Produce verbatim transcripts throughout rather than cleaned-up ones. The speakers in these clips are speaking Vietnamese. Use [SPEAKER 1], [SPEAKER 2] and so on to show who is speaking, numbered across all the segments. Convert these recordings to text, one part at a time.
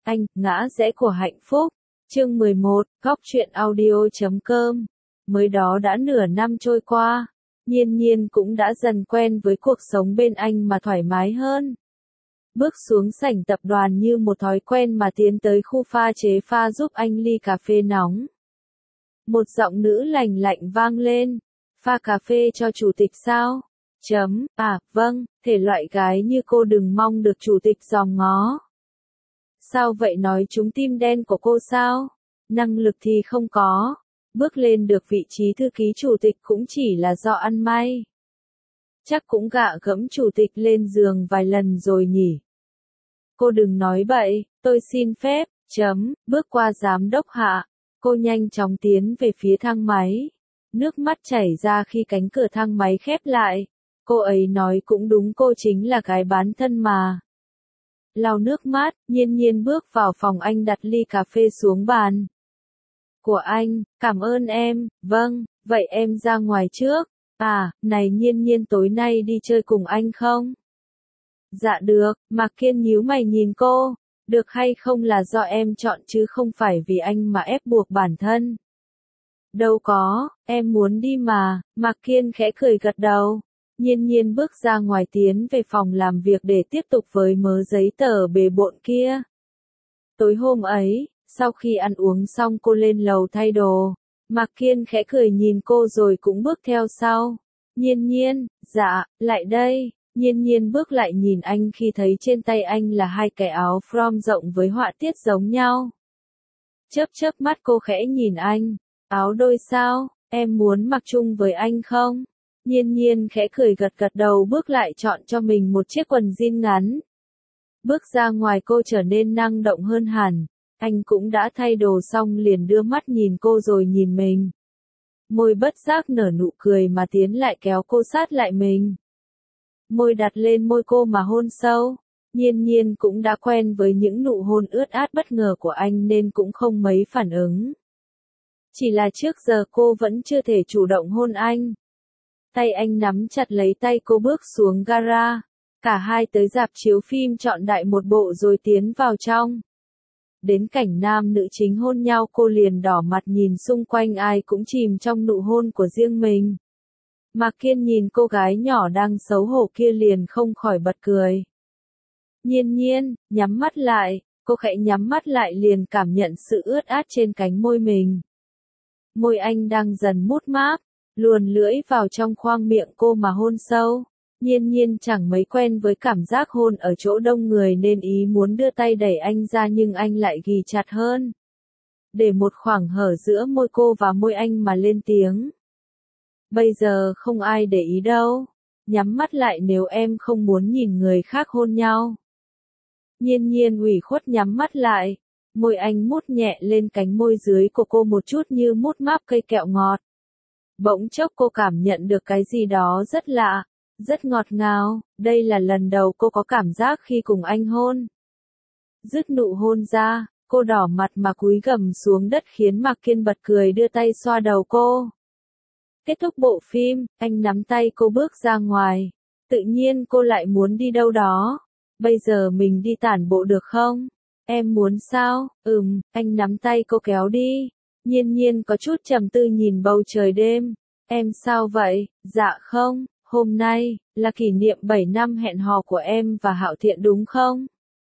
[SPEAKER 1] Anh, ngã rẽ của hạnh phúc. Chương mười một, góc truyện audio chấm com. Mới đó đã nửa năm trôi qua, Nhiên Nhiên cũng đã dần quen với cuộc sống bên anh mà thoải mái hơn. Bước xuống sảnh tập đoàn như một thói quen mà tiến tới khu pha chế pha giúp anh ly cà phê nóng. Một giọng nữ lành lạnh vang lên. Pha cà phê cho chủ tịch sao? Chấm, à, vâng, thể loại gái như cô đừng mong được chủ tịch dòm ngó. Sao vậy, nói trúng tim đen của cô sao? Năng lực thì không có. Bước lên được vị trí thư ký chủ tịch cũng chỉ là do ăn may. Chắc cũng gạ gẫm chủ tịch lên giường vài lần rồi nhỉ. Cô đừng nói bậy, tôi xin phép, chấm, bước qua giám đốc hạ. Cô nhanh chóng tiến về phía thang máy. Nước mắt chảy ra khi cánh cửa thang máy khép lại. Cô ấy nói cũng đúng, cô chính là gái bán thân mà. Lau nước mắt, Nhiên Nhiên bước vào phòng anh đặt ly cà phê xuống bàn. Của anh, cảm ơn em, vâng, vậy em ra ngoài trước. À, này Nhiên Nhiên, tối nay đi chơi cùng anh không? Dạ được, Mạc Kiên nhíu mày nhìn cô. Được hay không là do em chọn chứ không phải vì anh mà ép buộc bản thân. Đâu có, em muốn đi mà, Mạc Kiên khẽ cười gật đầu. Nhiên Nhiên bước ra ngoài tiến về phòng làm việc để tiếp tục với mớ giấy tờ bề bộn kia. Tối hôm ấy, sau khi ăn uống xong cô lên lầu thay đồ. Mạc Kiên khẽ cười nhìn cô rồi cũng bước theo sau. Nhiên Nhiên, dạ, lại đây. Nhiên Nhiên bước lại nhìn anh khi thấy trên tay anh là hai cái áo from rộng với họa tiết giống nhau. Chớp chớp mắt cô khẽ nhìn anh. Áo đôi sao, em muốn mặc chung với anh không? Nhiên Nhiên khẽ cười gật gật đầu, bước lại chọn cho mình một chiếc quần jean ngắn. Bước ra ngoài cô trở nên năng động hơn hẳn. Anh cũng đã thay đồ xong liền đưa mắt nhìn cô rồi nhìn mình. Môi bất giác nở nụ cười mà tiến lại kéo cô sát lại mình. Môi đặt lên môi cô mà hôn sâu. Nhiên Nhiên cũng đã quen với những nụ hôn ướt át bất ngờ của anh nên cũng không mấy phản ứng. Chỉ là trước giờ cô vẫn chưa thể chủ động hôn anh. Tay anh nắm chặt lấy tay cô bước xuống gara. Cả hai tới rạp chiếu phim chọn đại một bộ rồi tiến vào trong. Đến cảnh nam nữ chính hôn nhau cô liền đỏ mặt nhìn xung quanh ai cũng chìm trong nụ hôn của riêng mình. Mạc Kiên nhìn cô gái nhỏ đang xấu hổ kia liền không khỏi bật cười. Nhiên Nhiên, nhắm mắt lại, cô khẽ nhắm mắt lại liền cảm nhận sự ướt át trên cánh môi mình. Môi anh đang dần mút máp, luồn lưỡi vào trong khoang miệng cô mà hôn sâu. Nhiên Nhiên chẳng mấy quen với cảm giác hôn ở chỗ đông người nên ý muốn đưa tay đẩy anh ra nhưng anh lại ghì chặt hơn. Để một khoảng hở giữa môi cô và môi anh mà lên tiếng. Bây giờ không ai để ý đâu. Nhắm mắt lại nếu em không muốn nhìn người khác hôn nhau. Nhiên Nhiên ủy khuất nhắm mắt lại. Môi anh mút nhẹ lên cánh môi dưới của cô một chút như mút máp cây kẹo ngọt. Bỗng chốc cô cảm nhận được cái gì đó rất lạ, rất ngọt ngào. Đây là lần đầu cô có cảm giác khi cùng anh hôn. Dứt nụ hôn ra, cô đỏ mặt mà cúi gằm xuống đất khiến Mạc Kiên bật cười đưa tay xoa đầu cô. Kết thúc bộ phim, anh nắm tay cô bước ra ngoài. Tự nhiên cô lại muốn đi đâu đó. Bây giờ mình đi tản bộ được không? Em muốn sao? Ừm, anh nắm tay cô kéo đi. Nhiên Nhiên có chút trầm tư nhìn bầu trời đêm. Em sao vậy? Dạ không, hôm nay là kỷ niệm bảy năm hẹn hò của em và Hạo Thiện đúng không?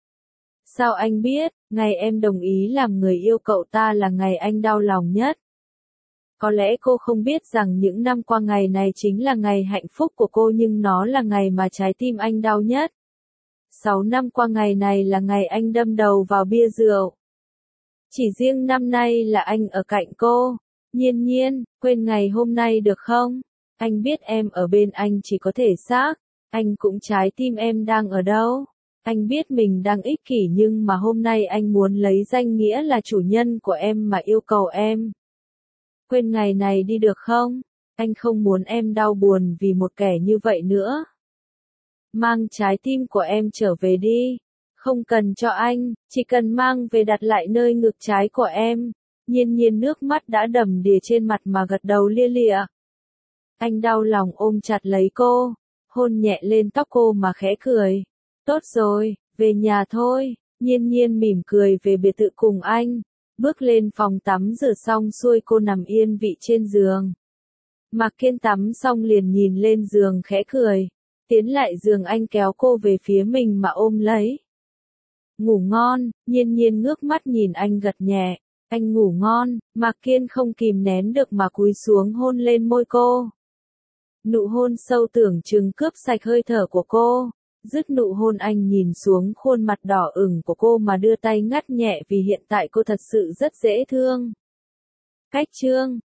[SPEAKER 1] Sao anh biết, ngày em đồng ý làm người yêu cậu ta là ngày anh đau lòng nhất? Có lẽ cô không biết rằng những năm qua ngày này chính là ngày hạnh phúc của cô nhưng nó là ngày mà trái tim anh đau nhất. Sáu năm qua ngày này là ngày anh đâm đầu vào bia rượu. Chỉ riêng năm nay là anh ở cạnh cô. Nhiên Nhiên, quên ngày hôm nay được không? Anh biết em ở bên anh chỉ có thể xác. Anh cũng trái tim em đang ở đâu? Anh biết mình đang ích kỷ nhưng mà hôm nay anh muốn lấy danh nghĩa là chủ nhân của em mà yêu cầu em. Quên ngày này đi được không? Anh không muốn em đau buồn vì một kẻ như vậy nữa. Mang trái tim của em trở về đi. Không cần cho anh, chỉ cần mang về đặt lại nơi ngực trái của em. Nhiên Nhiên nước mắt đã đầm đìa trên mặt mà gật đầu lia lịa. Anh đau lòng ôm chặt lấy cô, hôn nhẹ lên tóc cô mà khẽ cười. Tốt rồi, về nhà thôi. Nhiên nhiên mỉm cười về biệt thự cùng anh. Bước lên phòng tắm rửa xong xuôi cô nằm yên vị trên giường. Mạc Kiên tắm xong liền nhìn lên giường khẽ cười. Tiến lại giường anh kéo cô về phía mình mà ôm lấy. Ngủ ngon, Nhiên nhiên ngước mắt nhìn anh gật nhẹ. Anh ngủ ngon, Mạc Kiên không kìm nén được mà cúi xuống hôn lên môi cô. Nụ hôn sâu tưởng chừng cướp sạch hơi thở của cô. Dứt nụ hôn anh nhìn xuống khuôn mặt đỏ ửng của cô mà đưa tay ngắt nhẹ vì hiện tại cô thật sự rất dễ thương. Cách chương